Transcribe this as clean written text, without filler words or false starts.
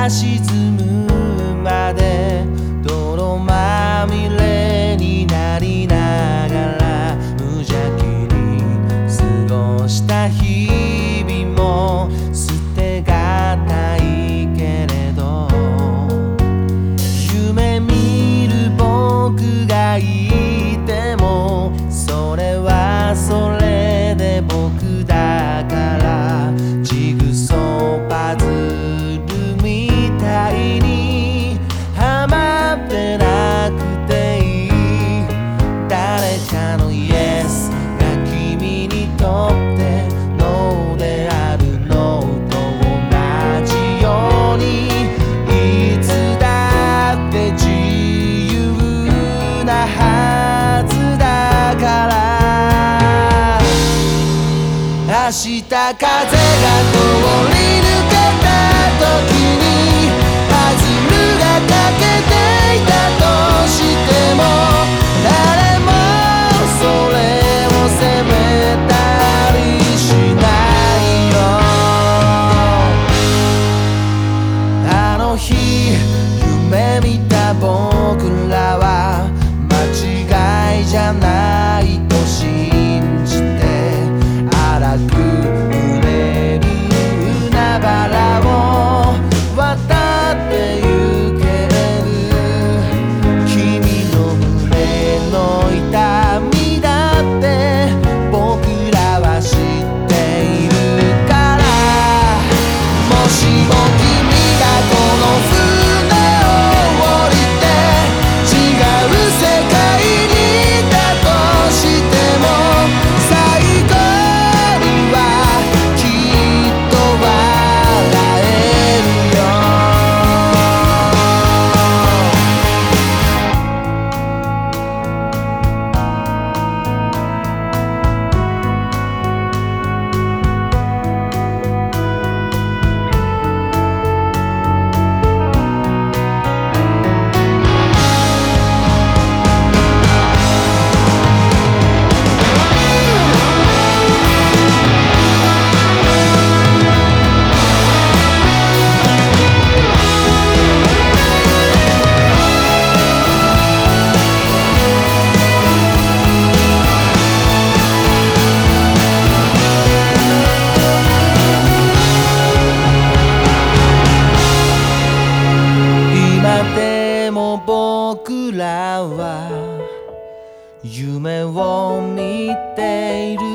が沈むまで泥まみれになりながら無邪気に過ごした日々も捨てがたいけれど夢見る僕がいてもそれはそれで僕だからジグソーパズルみたいにはまってなくていい誰かのイエスが君にとってノーであるノーと同じようにいつだって自由なはずだから明日風が通り抜けた時にパズルが欠けていたとしても誰もそれを責めたりしないよあの日夢見た僕らは間違いじゃないと信じて荒く揺れる海原を渡ってゆける君の胸の痛みだって僕らは知っているからもしも君がこの船を降りて違う世界にいたとしても最後でも僕らは夢を見ている